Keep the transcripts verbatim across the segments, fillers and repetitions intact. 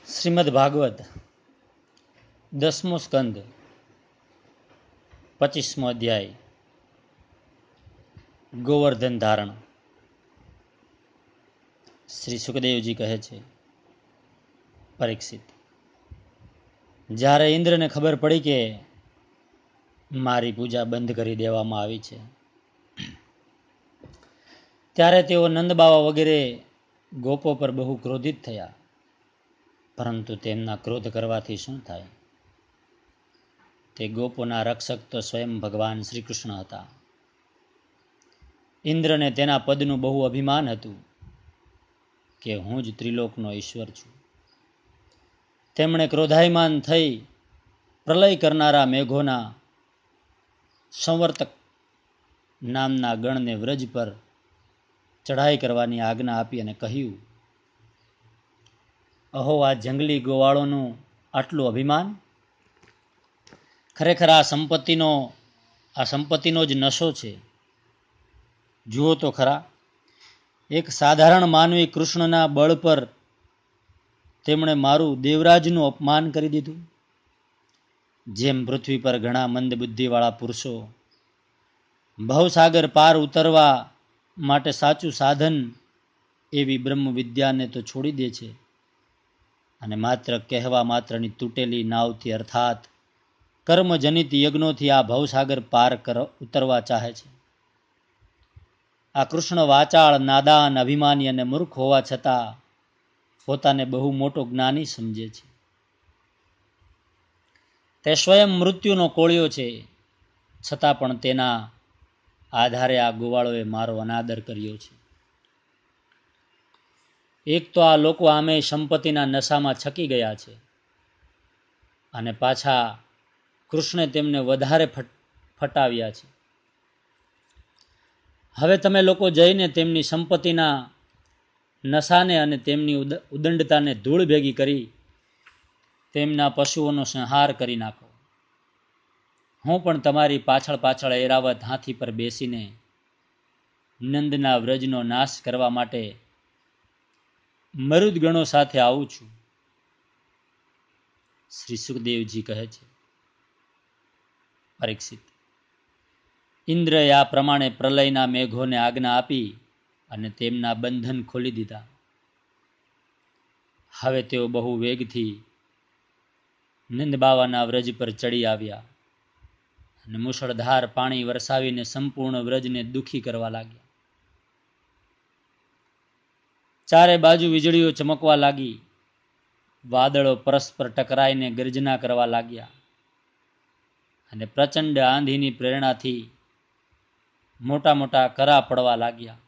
શ્રીમદ ભાગવત દસમો સ્કંદ પચીસમો અધ્યાય ગોવર્ધન ધારણ. શ્રી સુખદેવજી કહે છે, પરીક્ષિત, જ્યારે ઇન્દ્રને ખબર પડી કે મારી પૂજા બંધ કરી દેવામાં આવી છે, ત્યારે તેઓ નંદબાવા વગેરે ગોપો પર બહુ ક્રોધિત થયા. પરંતુ તેમના ક્રોધ કરવાથી શું થાય? તે ગોપોના રક્ષક તો સ્વયં ભગવાન શ્રી કૃષ્ણ હતા. ઇન્દ્રને તેના પદનું બહુ અભિમાન હતું કે હું જ ત્રિલોકનો ઈશ્વર છું. તેમણે ક્રોધાયમાન થઈ પ્રલય કરનારા મેઘોના સંવર્તક નામના ગણને વ્રજ પર ચઢાઈ કરવાની આજ્ઞા આપી અને કહ્યું, અહો, આ જંગલી ગોવાળોનું આટલું અભિમાન! ખરેખર આ સંપત્તિનો આ સંપત્તિનો જ નશો છે. જુઓ તો ખરા, એક સાધારણ માનવી કૃષ્ણના બળ પર તેમણે મારું દેવરાજનું અપમાન કરી દીધું. જેમ પૃથ્વી પર ઘણા મંદ બુદ્ધિવાળા પુરુષો ભવસાગર પાર ઉતરવા માટે સાચું સાધન એવી બ્રહ્મ વિદ્યાને તો છોડી દે છે અને માત્ર કહેવા માત્રની તૂટેલી નાવથી અર્થાત કર્મજનિત યજ્ઞોથી આ ભવસાગર પાર કર ઉતરવા ચાહે છે. આ કૃષ્ણ વાચાળ, નાદાન, અભિમાની અને મૂર્ખ હોવા છતાં પોતાને બહુ મોટો જ્ઞાની સમજે છે. તે સ્વયં મૃત્યુનો કોળિયો છે, છતાં પણ તેના આધારે આ ગોવાળોએ મારો અનાદર કર્યો છે. એક તો આ લોકો આમે સંપત્તિના નશામાં છકી ગયા છે અને પાછા કૃષ્ણે તેમને વધારે ફટાવ્યા છે. હવે તમે લોકો જઈને તેમની સંપત્તિના નશાને અને તેમની ઉદંડતાને ધૂળ ભેગી કરી તેમના પશુઓનો સંહાર કરી નાખો. હું પણ તમારી પાછળ પાછળ એરાવત હાથી પર બેસીને નંદના વ્રજનો નાશ કરવા માટે મરુદગણો સાથે આવું છું. શ્રી સુખદેવજી કહે છે, પરીક્ષિત, ઇન્દ્રએ આ પ્રમાણે પ્રલયના મેઘોને આજ્ઞા આપી અને તેમના બંધન ખોલી દીધા. હવે તેઓ બહુ વેગથી નંદબાવાના વ્રજ પર ચડી આવ્યા અને મુશળધાર પાણી વરસાવીને સંપૂર્ણ વ્રજને દુઃખી કરવા લાગ્યા. ચારે બાજુ વીજળીઓ ચમકવા લાગી, વાદળો પરસ્પર ટકરાઈને ગર્જના કરવા લાગ્યા અને પ્રચંડ આંધીની પ્રેરણાથી મોટા મોટા કરા પડવા લાગ્યા.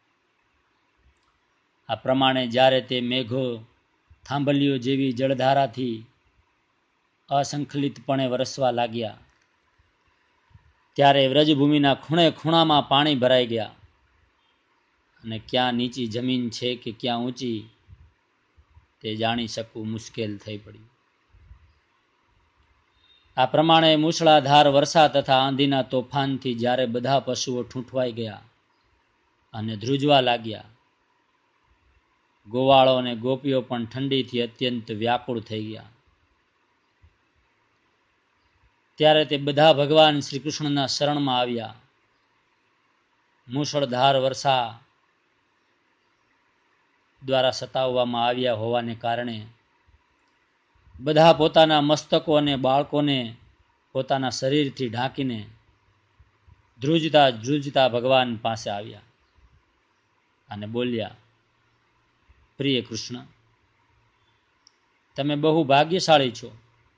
આ પ્રમાણે જ્યારે તે મેઘો થાંભલીઓ જેવી જળધારાથી અસંખલિતપણે વરસવા લાગ્યા, ત્યારે વ્રજભૂમિના ખૂણે ખૂણામાં પાણી ભરાઈ ગયા અને ક્યાં નીચી જમીન છે કે ક્યાં ઊંચી તે જાણી શકવું મુશ્કેલ થઈ પડ્યું. આ પ્રમાણે મૂસળાધાર વર્ષા તથા આંધીના તોફાનથી જ્યારે બધા પશુઓ ઠૂંઠવાઈ ગયા અને ધ્રુજવા લાગ્યા, ગોવાળો અને ગોપીઓ પણ ઠંડીથી અત્યંત વ્યાકુળ થઈ ગયા, ત્યારે તે બધા ભગવાન શ્રી કૃષ્ણના શરણમાં આવ્યા. મૂસળધાર વર્ષા દ્વારા સતાવવામાં આવ્યા હોવાને કારણે બધા પોતાના મસ્તકો અને બાળકોને પોતાના શરીરથી ઢાંકીને ધ્રુજતા ધ્રુજતા ભગવાન પાસે આવ્યા અને બોલ્યા, પ્રિય કૃષ્ણ, તમે બહુ ભાગ્યશાળી છો.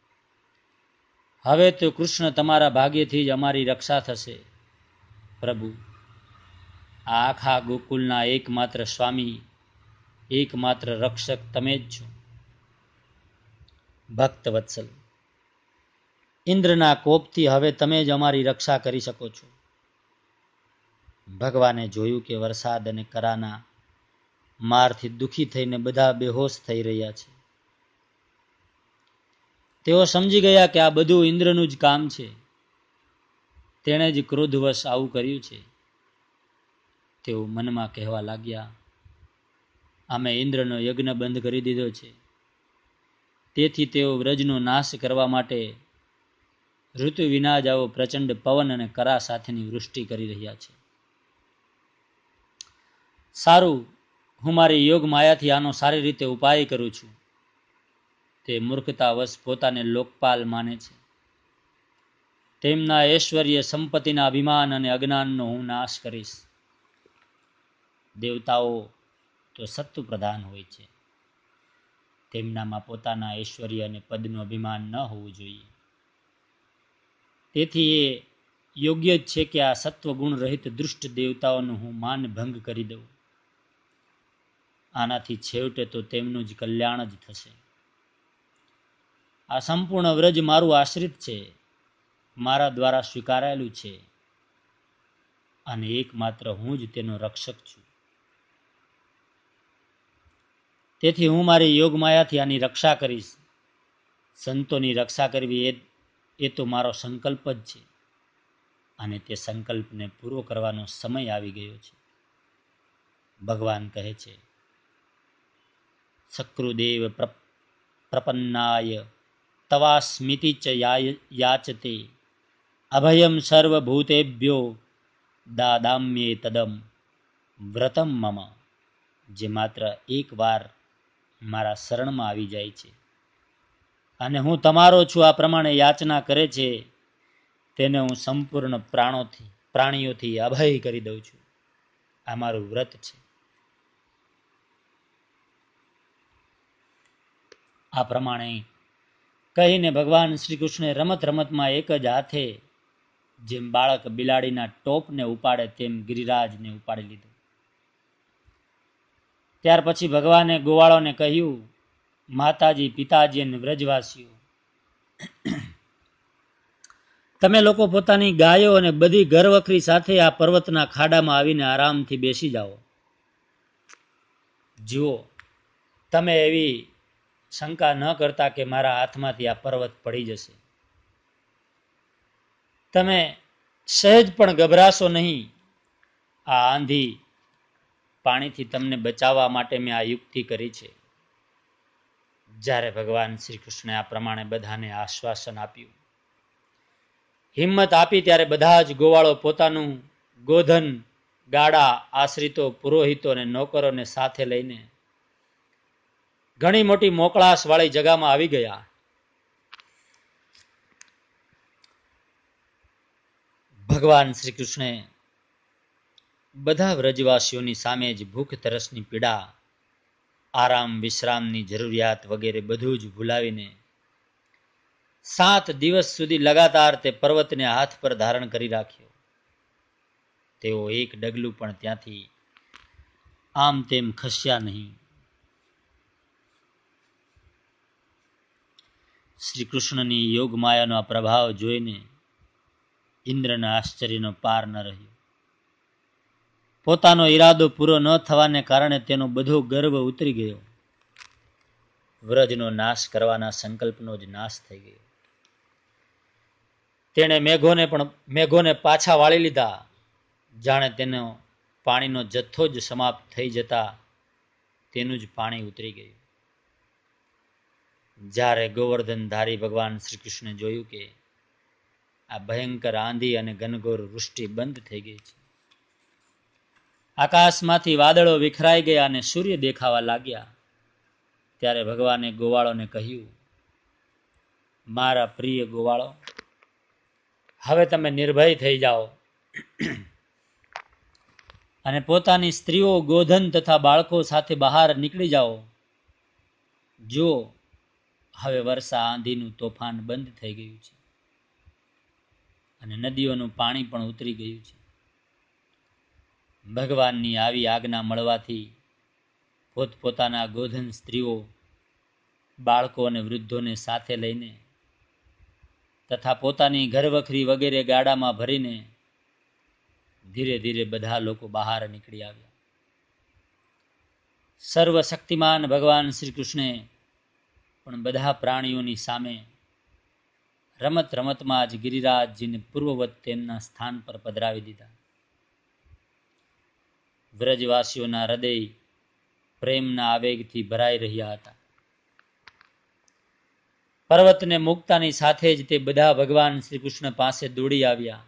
હવે તો કૃષ્ણ તમારા ભાગ્યથી જ અમારી રક્ષા થશે. પ્રભુ, આ આખા ગોકુલના એકમાત્ર સ્વામી, એકમાત્ર રક્ષક તમે જ છો. ભક્ત વત્સલ, ઇન્દ્રના કોપથી હવે તમે જ અમારી રક્ષા કરી શકો છો. ભગવાને જોયું કે વરસાદ અને કરાના મારથી દુઃખી થઈને બધા બેહોશ થઈ રહ્યા છે. તેઓ સમજી ગયા કે આ બધું ઇન્દ્રનું જ કામ છે. તેણે જ ક્રોધવશ આવું કર્યું છે. તેઓ મનમાં કહેવા લાગ્યા, અમે ઇન્દ્રનો યજ્ઞ બંધ કરી દીધો છે. તેથી તેઓ વ્રજનો નાશ કરવા માટે ઋતુ વિના જ આવો પ્રચંડ પવન અને કરા સાથેની વૃષ્ટિ કરી રહ્યા છે. સારું, હું મારી યોગ માયાથી આનો સારી રીતે ઉપાય કરું છું. તે મૂર્ખતાવશ પોતાને લોકપાલ માને છે. તેમના ઐશ્વર્ય, સંપત્તિના અભિમાન અને અજ્ઞાનનો હું નાશ કરીશ. દેવતાઓ તો સત્વ પ્રધાન હોય છે. તેમનામાં પોતાના ઐશ્વર્ય અને પદનું અભિમાન ન હોવું જોઈએ. તેથી એ યોગ્ય જ છે કે આ સત્વગુણ રહિત દુષ્ટ દેવતાઓનું હું માન ભંગ કરી દઉં. આનાથી છેવટે તો તેમનું જ કલ્યાણ જ થશે. આ સંપૂર્ણ વ્રજ મારું આશ્રિત છે, મારા દ્વારા સ્વીકારાયેલું છે, અને એકમાત્ર હું જ તેનો રક્ષક છું. તેથી હું મારી યોગ માયાથી આની રક્ષા કરીશ. સંતોની રક્ષા કરવી એ એ તો મારો સંકલ્પ જ છે, અને તે સંકલ્પને પૂરો કરવાનો સમય આવી ગયો છે. ભગવાન કહે છે, સક્રુદેવ પ્રપન્નાય તવાસ્મિતિ ચ યાચતે અભયમ સર્વભૂતેભ્યો દાદામ્યે તદમ વ્રતમ મમ. જે માત્ર એક વાર મારા શરણમાં આવી જાય છે અને હું તમારો છું આ પ્રમાણે યાચના કરે છે, તેને હું સંપૂર્ણ પ્રાણોથી પ્રાણીઓથી અભય કરી દઉં છું. આ મારું વ્રત છે. આ પ્રમાણે કહીને ભગવાન શ્રી કૃષ્ણે રમત રમતમાં એક જ હાથે જેમ બાળક બિલાડીના ટોપને ઉપાડે તેમ ગિરિરાજને ઉપાડી લીધો. ત્યાર પછી ભગવાને ગોવાળોને કહ્યું, માતાજી, પિતાજી અને વ્રજવાસીઓ, તમે લોકો પોતાની ગાયો અને બધી ઘરવખરી સાથે આ પર્વતના ખાડામાં આવીને આરામથી બેસી જાઓ. જુઓ, તમે એવી શંકા ન કરતા કે મારા હાથમાંથી આ પર્વત પડી જશે. તમે સહેજ પણ ગભરાશો નહીં. આ આંધી પાણીથી તમને બચાવવા માટે મેં આ યુક્તિ કરી છે. જ્યારે ભગવાન શ્રી કૃષ્ણે આ પ્રમાણે બધાને આશ્વાસન આપ્યું, હિંમત આપી, ત્યારે બધા જ ગોવાળો પોતાનું ગોધન, ગાડા, આશ્રિતો, પુરોહિતો અને નોકરોને સાથે લઈને ઘણી મોટી મોકળાશ વાળી જગામાં આવી ગયા. ભગવાન શ્રી કૃષ્ણે બધા વ્રજવાસીઓની સામે જ ભૂખ તરસની પીડા, આરામ વિશ્રામની જરૂરિયાત વગેરે બધું જ ભૂલાવીને સાત દિવસ સુધી લગાતાર તે પર્વતને હાથ પર ધારણ કરી રાખ્યો. તેઓ એક ડગલું પણ ત્યાંથી આમ તેમ ખસ્યા નહીં. શ્રી કૃષ્ણની યોગ માયાનો આ પ્રભાવ જોઈને ઇન્દ્રના આશ્ચર્યનો પાર ન રહ્યો. પોતાનો ઈરાદો પૂરો ન થવાને કારણે તેનો બધો ગર્વ ઉતરી ગયો. વ્રજનો નાશ કરવાના સંકલ્પનો જ નાશ થઈ ગયો. તેણે મેઘોને પણ મેઘોને પાછા વાળી લીધા, જાણે તેનો પાણીનો જથ્થો જ સમાપ્ત થઈ જતા તેનું જ પાણી ઉતરી ગયું. જ્યારે ગોવર્ધનધારી ભગવાન શ્રી કૃષ્ણે જોયું કે આ ભયંકર આંધી અને ઘનઘોર વૃષ્ટિ બંધ થઈ ગઈ છે, આકાશમાંથી વાદળો વિખરાઈ ગયા અને સૂર્ય દેખાવા લાગ્યા, ત્યારે ભગવાને ગોવાળોને કહ્યું, મારા પ્રિય ગોવાળો, હવે તમે નિર્ભય થઈ જાઓ અને પોતાની સ્ત્રીઓ, ગોધન તથા બાળકો સાથે બહાર નીકળી જાઓ. જો હવે વર્ષા આંધીનું તોફાન બંધ થઈ ગયું છે અને નદીઓનું પાણી પણ ઉતરી ગયું છે. ભગવાનની આવી આજ્ઞા મળવાથી પોતપોતાના ગોધન સ્ત્રીઓ, બાળકો અને વૃદ્ધોને સાથે લઈને તથા પોતાની ઘરવખરી વગેરે ગાડામાં ભરીને ધીરે ધીરે બધા લોકો બહાર નીકળી આવ્યા. સર્વશક્તિમાન ભગવાન શ્રી કૃષ્ણે પણ બધા પ્રાણીઓની સામે રમત રમતમાં જ ગિરિરાજજીને પૂર્વવત તેમના સ્થાન પર પધરાવી દીધા. વ્રજવાસીઓના હૃદય પ્રેમના આવેગથી ભરાઈ રહ્યા હતા. પર્વતને મૂકતાની સાથે જ તે બધા ભગવાન શ્રી કૃષ્ણ પાસે દોડી આવ્યા.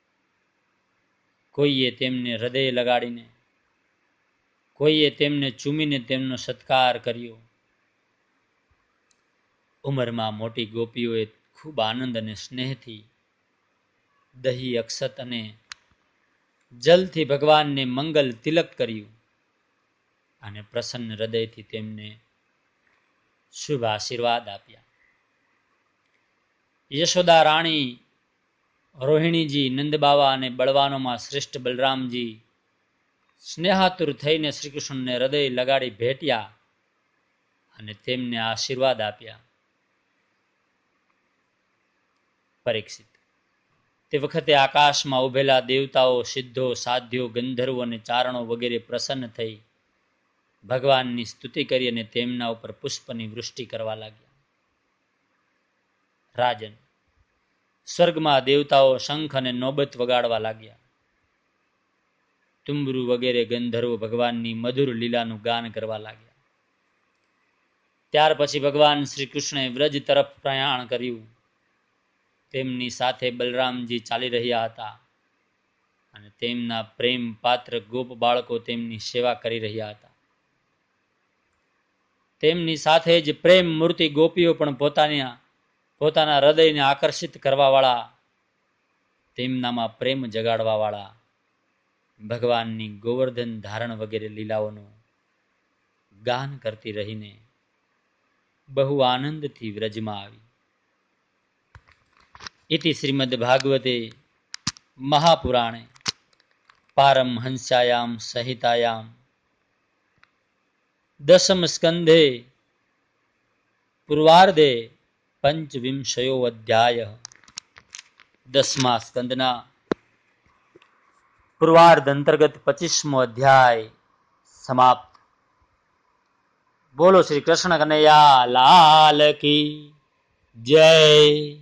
કોઈએ તેમને હૃદય લગાડીને, કોઈએ તેમને ચૂમીને તેમનો સત્કાર કર્યો. ઉંમરમાં મોટી ગોપીઓએ ખૂબ આનંદ અને સ્નેહથી દહી, અક્ષત અને જલથી ભગવાનને મંગલ તિલક કર્યું અને પ્રસન્ન હૃદયથી તેમને શુભ આશીર્વાદ આપ્યા. યશોદા રાણી, રોહિણીજી, નંદબાવા અને બળવાનોમાં શ્રેષ્ઠ બલરામજી સ્નેહાતુર થઈને શ્રીકૃષ્ણને હૃદય લગાડી ભેટ્યા અને તેમને આશીર્વાદ આપ્યા. પરીક્ષિત, તે વખતે આકાશમાં ઉભેલા દેવતાઓ, સિદ્ધો, સાધ્યો, ગંધર્વો અને ચારણો વગેરે પ્રસન્ન થઈ ભગવાનની સ્તુતિ કરી અને તેમના ઉપર પુષ્પની વૃષ્ટિ કરવા લાગ્યા. રાજન, સ્વર્ગમાં દેવતાઓ શંખ અને નોબત વગાડવા લાગ્યા. તુંબરુ વગેરે ગંધર્વો ભગવાનની મધુર લીલાનું ગાન કરવા લાગ્યા. ત્યાર પછી ભગવાન શ્રી કૃષ્ણએ વ્રજ તરફ પ્રયાણ કર્યું. તેમની સાથે બલરામજી ચાલી રહ્યા હતા અને તેમના પ્રેમ પાત્ર ગોપ બાળકો તેમની સેવા કરી રહ્યા હતા. તેમની સાથે જ પ્રેમ મૂર્તિ ગોપીઓ પણ પોતાની પોતાના હૃદયને આકર્ષિત કરવા વાળા, તેમનામાં પ્રેમ જગાડવા વાળા ભગવાનની ગોવર્ધન ધારણ વગેરે લીલાઓનું ગાન કરતી રહીને બહુ આનંદથી વ્રજમાં આવી. ઇતિ શ્રીમદ ભાગવતે મહાપુરાણે પારમહંસ્યાયામ સંહિતાયામ દશમ સ્કંધે પૂર્વાર્ધે પંચવિંશયો અધ્યાય. દસમા સ્કંદના પૂર્વાર્ધ અંતર્ગત પચીસમો અધ્યાય સમાપ્ત. બોલો શ્રી કૃષ્ણ કનૈયા લાલ કી જય.